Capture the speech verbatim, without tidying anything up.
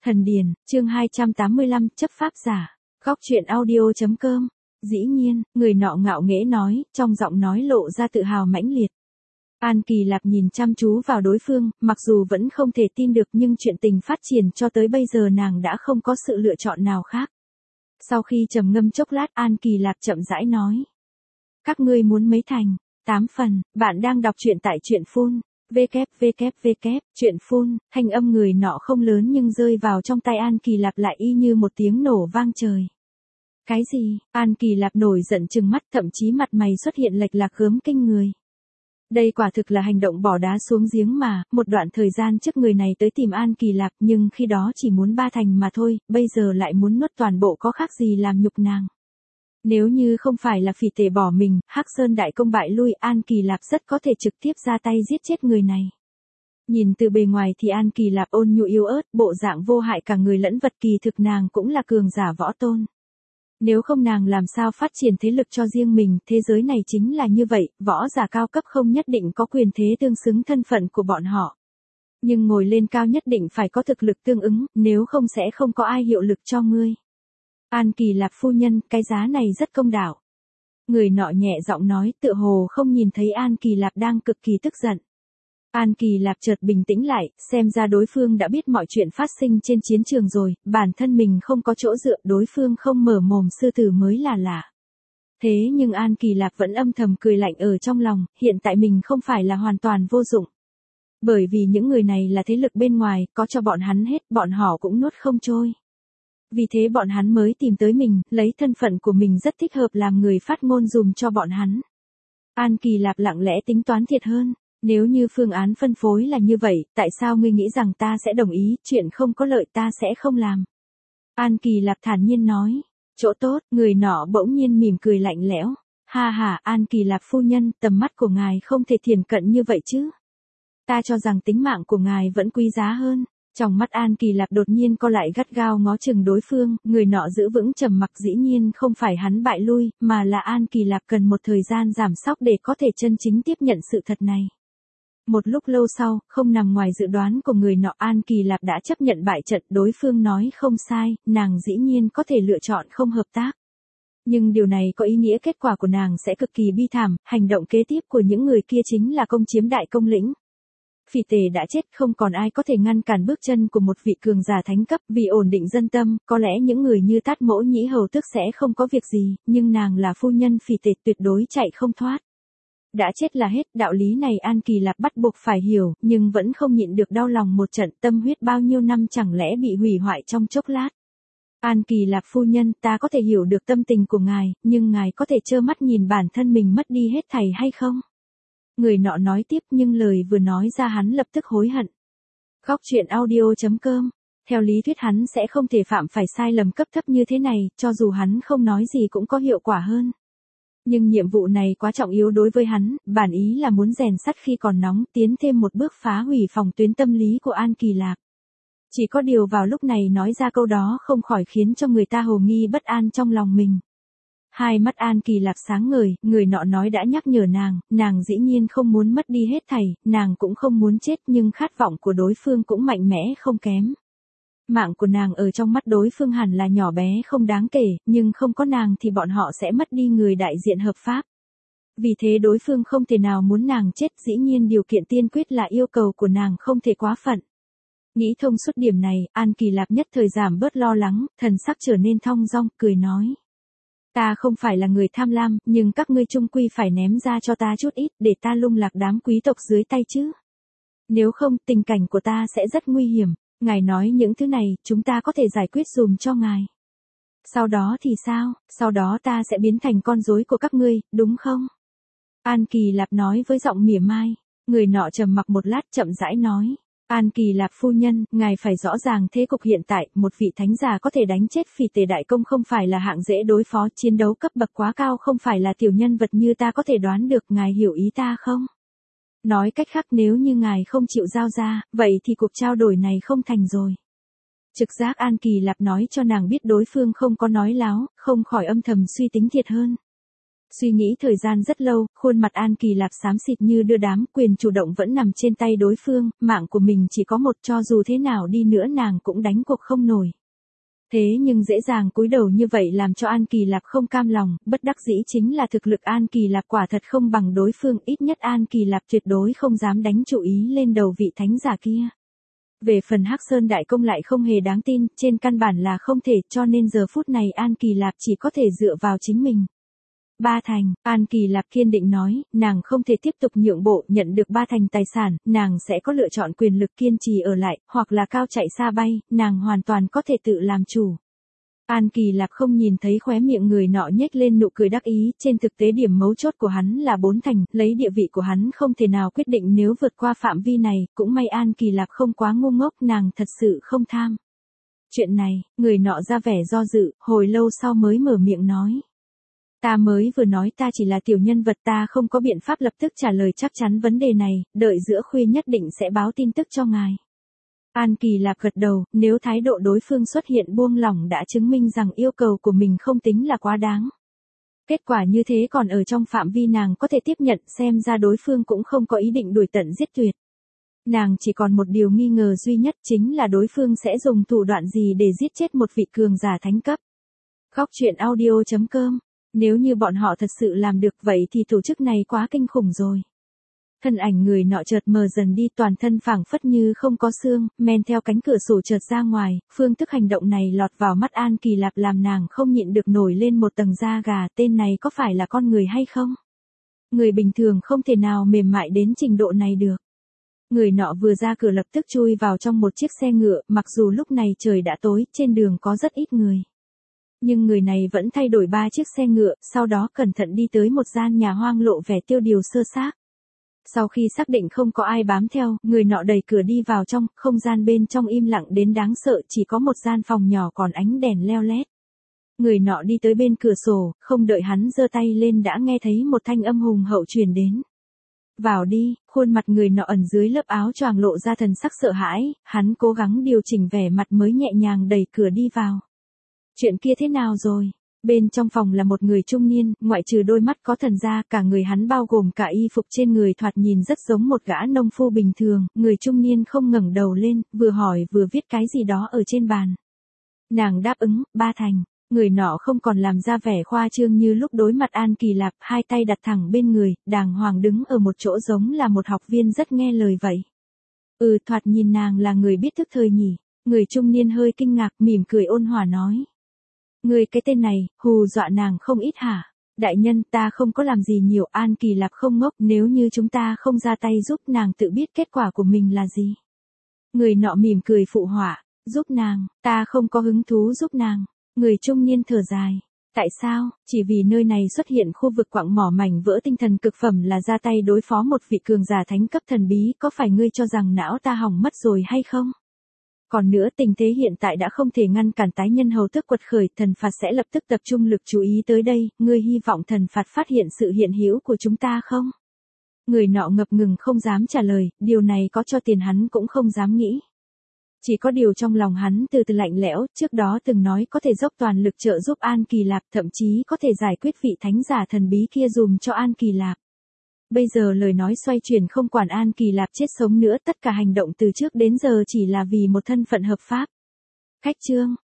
Thần Điền, chương hai trăm tám mươi lăm, chấp pháp giả. Góc truyện audio.com. Dĩ nhiên, người nọ ngạo nghễ nói, trong giọng nói lộ ra tự hào mãnh liệt. An Kỳ Lạp nhìn chăm chú vào đối phương, mặc dù vẫn không thể tin được nhưng chuyện tình phát triển cho tới bây giờ nàng đã không có sự lựa chọn nào khác. Sau khi trầm ngâm chốc lát, An Kỳ Lạp chậm rãi nói. Các ngươi muốn mấy thành? Tám phần, bạn đang đọc truyện tại truyện phun. www, chuyện phun, thanh âm người nọ không lớn nhưng rơi vào trong tay An Kỳ Lạp lại y như một tiếng nổ vang trời. Cái gì? An Kỳ Lạp nổi giận trừng mắt, thậm chí mặt mày xuất hiện lệch lạc gớm kinh người. Đây quả thực là hành động bỏ đá xuống giếng mà, một đoạn thời gian trước người này tới tìm An Kỳ Lạp nhưng khi đó chỉ muốn ba thành mà thôi, bây giờ lại muốn nuốt toàn bộ, có khác gì làm nhục nàng. Nếu như không phải là Phỉ Tề bỏ mình, Hắc Sơn đại công bại lui, An Kỳ Lạp rất có thể trực tiếp ra tay giết chết người này. Nhìn từ bề ngoài thì An Kỳ Lạp ôn nhu yếu ớt, bộ dạng vô hại cả người lẫn vật, kỳ thực nàng cũng là cường giả võ tôn. Nếu không nàng làm sao phát triển thế lực cho riêng mình, thế giới này chính là như vậy, võ giả cao cấp không nhất định có quyền thế tương xứng thân phận của bọn họ. Nhưng ngồi lên cao nhất định phải có thực lực tương ứng, nếu không sẽ không có ai hiệu lực cho ngươi. An Kỳ Lạp phu nhân, cái giá này rất công đạo. Người nọ nhẹ giọng nói, tựa hồ không nhìn thấy An Kỳ Lạp đang cực kỳ tức giận. An Kỳ Lạp chợt bình tĩnh lại, xem ra đối phương đã biết mọi chuyện phát sinh trên chiến trường rồi, bản thân mình không có chỗ dựa, đối phương không mở mồm sư tử mới là lạ. Thế nhưng An Kỳ Lạp vẫn âm thầm cười lạnh ở trong lòng, hiện tại mình không phải là hoàn toàn vô dụng. Bởi vì những người này là thế lực bên ngoài, có cho bọn hắn hết, bọn họ cũng nuốt không trôi. Vì thế bọn hắn mới tìm tới mình, lấy thân phận của mình rất thích hợp làm người phát ngôn dùm cho bọn hắn. An Kỳ Lạp lặng lẽ tính toán thiệt hơn. Nếu như phương án phân phối là như vậy, tại sao ngươi nghĩ rằng ta sẽ đồng ý, chuyện không có lợi ta sẽ không làm? An Kỳ Lạp thản nhiên nói. Chỗ tốt, người nọ bỗng nhiên mỉm cười lạnh lẽo. Ha ha, An Kỳ Lạp phu nhân, tầm mắt của ngài không thể thiển cận như vậy chứ. Ta cho rằng tính mạng của ngài vẫn quý giá hơn. Trong mắt An Kỳ Lạp đột nhiên co lại gắt gao ngó chừng đối phương, người nọ giữ vững trầm mặc, dĩ nhiên không phải hắn bại lui, mà là An Kỳ Lạp cần một thời gian giảm sóc để có thể chân chính tiếp nhận sự thật này. Một lúc lâu sau, không nằm ngoài dự đoán của người nọ, An Kỳ Lạp đã chấp nhận bại trận, đối phương nói không sai, nàng dĩ nhiên có thể lựa chọn không hợp tác. Nhưng điều này có ý nghĩa kết quả của nàng sẽ cực kỳ bi thảm, hành động kế tiếp của những người kia chính là công chiếm đại công lĩnh. Phỉ Tề đã chết, không còn ai có thể ngăn cản bước chân của một vị cường giả thánh cấp, vì ổn định dân tâm, có lẽ những người như Tát Mỗ Nhĩ Hầu Tước sẽ không có việc gì, nhưng nàng là phu nhân Phỉ Tề tuyệt đối chạy không thoát. Đã chết là hết, đạo lý này An Kỳ Lạp bắt buộc phải hiểu, nhưng vẫn không nhịn được đau lòng một trận, tâm huyết bao nhiêu năm chẳng lẽ bị hủy hoại trong chốc lát. An Kỳ Lạp phu nhân, ta có thể hiểu được tâm tình của ngài, nhưng ngài có thể trơ mắt nhìn bản thân mình mất đi hết thảy hay không? Người nọ nói tiếp, nhưng lời vừa nói ra hắn lập tức hối hận. Góc truyện audio.com. Theo lý thuyết hắn sẽ không thể phạm phải sai lầm cấp thấp như thế này, cho dù hắn không nói gì cũng có hiệu quả hơn. Nhưng nhiệm vụ này quá trọng yếu đối với hắn, bản ý là muốn rèn sắt khi còn nóng, tiến thêm một bước phá hủy phòng tuyến tâm lý của An Kỳ Lạp. Chỉ có điều vào lúc này nói ra câu đó không khỏi khiến cho người ta hồ nghi bất an trong lòng mình. Hai mắt An Kỳ Lạp sáng ngời, người nọ nói đã nhắc nhở nàng, nàng dĩ nhiên không muốn mất đi hết thảy, nàng cũng không muốn chết, nhưng khát vọng của đối phương cũng mạnh mẽ không kém. Mạng của nàng ở trong mắt đối phương hẳn là nhỏ bé không đáng kể, nhưng không có nàng thì bọn họ sẽ mất đi người đại diện hợp pháp. Vì thế đối phương không thể nào muốn nàng chết, dĩ nhiên điều kiện tiên quyết là yêu cầu của nàng không thể quá phận. Nghĩ thông suốt điểm này, An Kỳ Lạp nhất thời giảm bớt lo lắng, thần sắc trở nên thong dong, cười nói. Ta không phải là người tham lam, nhưng các ngươi chung quy phải ném ra cho ta chút ít, để ta lung lạc đám quý tộc dưới tay chứ. Nếu không, tình cảnh của ta sẽ rất nguy hiểm. Ngài nói những thứ này, chúng ta có thể giải quyết dùm cho ngài. Sau đó thì sao? Sau đó ta sẽ biến thành con rối của các ngươi, đúng không? An Kỳ Lạp nói với giọng mỉa mai. Người nọ trầm mặc một lát chậm rãi nói. An Kỳ Lạp phu nhân, ngài phải rõ ràng thế cục hiện tại, một vị thánh giả có thể đánh chết Phỉ Tề đại công không phải là hạng dễ đối phó, chiến đấu cấp bậc quá cao không phải là tiểu nhân vật như ta có thể đoán được, ngài hiểu ý ta không? Nói cách khác, nếu như ngài không chịu giao ra, vậy thì cuộc trao đổi này không thành rồi. Trực giác An Kỳ Lạp nói cho nàng biết đối phương không có nói láo, không khỏi âm thầm suy tính thiệt hơn. Suy nghĩ thời gian rất lâu, khuôn mặt An Kỳ Lạp xám xịt như đưa đám, quyền chủ động vẫn nằm trên tay đối phương, mạng của mình chỉ có một, cho dù thế nào đi nữa nàng cũng đánh cuộc không nổi. Thế nhưng dễ dàng cúi đầu như vậy làm cho An Kỳ Lạp không cam lòng, bất đắc dĩ chính là thực lực An Kỳ Lạp quả thật không bằng đối phương, ít nhất An Kỳ Lạp tuyệt đối không dám đánh chủ ý lên đầu vị thánh giả kia. Về phần Hắc Sơn Đại Công lại không hề đáng tin, trên căn bản là không thể, cho nên giờ phút này An Kỳ Lạp chỉ có thể dựa vào chính mình. Ba thành, An Kỳ Lạp kiên định nói, nàng không thể tiếp tục nhượng bộ, nhận được ba thành tài sản, nàng sẽ có lựa chọn quyền lực kiên trì ở lại, hoặc là cao chạy xa bay, nàng hoàn toàn có thể tự làm chủ. An Kỳ Lạp không nhìn thấy khóe miệng người nọ nhếch lên nụ cười đắc ý, trên thực tế điểm mấu chốt của hắn là bốn thành, lấy địa vị của hắn không thể nào quyết định nếu vượt qua phạm vi này, cũng may An Kỳ Lạp không quá ngu ngốc, nàng thật sự không tham. Chuyện này, người nọ ra vẻ do dự, hồi lâu sau mới mở miệng nói. Ta mới vừa nói ta chỉ là tiểu nhân vật, ta không có biện pháp lập tức trả lời chắc chắn vấn đề này, đợi giữa khuya nhất định sẽ báo tin tức cho ngài. An Kỳ Lạp gật đầu, nếu thái độ đối phương xuất hiện buông lỏng đã chứng minh rằng yêu cầu của mình không tính là quá đáng. Kết quả như thế còn ở trong phạm vi nàng có thể tiếp nhận, xem ra đối phương cũng không có ý định đuổi tận giết tuyệt. Nàng chỉ còn một điều nghi ngờ duy nhất, chính là đối phương sẽ dùng thủ đoạn gì để giết chết một vị cường giả thánh cấp. Khóc chuyện audio chấm com. Nếu như bọn họ thật sự làm được vậy thì tổ chức này quá kinh khủng rồi. Thân ảnh người nọ chợt mờ dần đi, toàn thân phảng phất như không có xương, men theo cánh cửa sổ chợt ra ngoài, phương thức hành động này lọt vào mắt An Kỳ Lạp làm nàng không nhịn được nổi lên một tầng da gà, tên này có phải là con người hay không? Người bình thường không thể nào mềm mại đến trình độ này được. Người nọ vừa ra cửa lập tức chui vào trong một chiếc xe ngựa, mặc dù lúc này trời đã tối, trên đường có rất ít người. Nhưng người này vẫn thay đổi ba chiếc xe ngựa, sau đó cẩn thận đi tới một gian nhà hoang lộ vẻ tiêu điều sơ xác. Sau khi xác định không có ai bám theo, người nọ đẩy cửa đi vào trong, không gian bên trong im lặng đến đáng sợ, chỉ có một gian phòng nhỏ còn ánh đèn leo lét. Người nọ đi tới bên cửa sổ, không đợi hắn giơ tay lên đã nghe thấy một thanh âm hùng hậu truyền đến. Vào đi, khuôn mặt người nọ ẩn dưới lớp áo choàng lộ ra thần sắc sợ hãi, hắn cố gắng điều chỉnh vẻ mặt mới nhẹ nhàng đẩy cửa đi vào. Chuyện kia thế nào rồi? Bên trong phòng là một người trung niên, ngoại trừ đôi mắt có thần da, cả người hắn bao gồm cả y phục trên người thoạt nhìn rất giống một gã nông phu bình thường, người trung niên không ngẩng đầu lên, vừa hỏi vừa viết cái gì đó ở trên bàn. Nàng đáp ứng, ba thành, người nọ không còn làm ra vẻ khoa trương như lúc đối mặt An Kỳ Lạp, hai tay đặt thẳng bên người, đàng hoàng đứng ở một chỗ giống là một học viên rất nghe lời vậy. Ừ, thoạt nhìn nàng là người biết thức thời nhỉ, người trung niên hơi kinh ngạc, mỉm cười ôn hòa nói. Người cái tên này, hù dọa nàng không ít hả? Đại nhân, ta không có làm gì nhiều, An Kỳ Lạp không ngốc, nếu như chúng ta không ra tay giúp nàng tự biết kết quả của mình là gì. Người nọ mỉm cười phụ họa, giúp nàng, ta không có hứng thú giúp nàng. Người trung niên thở dài. Tại sao? Chỉ vì nơi này xuất hiện khu vực quặng mỏ mảnh vỡ tinh thần cực phẩm là ra tay đối phó một vị cường giả thánh cấp thần bí, có phải ngươi cho rằng não ta hỏng mất rồi hay không? Còn nữa, tình thế hiện tại đã không thể ngăn cản tái nhân hầu tước quật khởi, thần phạt sẽ lập tức tập trung lực chú ý tới đây, ngươi hy vọng thần phạt phát hiện sự hiện hữu của chúng ta không? Người nọ ngập ngừng không dám trả lời, điều này có cho tiền hắn cũng không dám nghĩ. Chỉ có điều trong lòng hắn từ từ lạnh lẽo, trước đó từng nói có thể dốc toàn lực trợ giúp An Kỳ Lạp, thậm chí có thể giải quyết vị thánh giả thần bí kia dùm cho An Kỳ Lạp. Bây giờ lời nói xoay chuyển không quản An Kỳ Lạp chết sống nữa, tất cả hành động từ trước đến giờ chỉ là vì một thân phận hợp pháp. Khách chương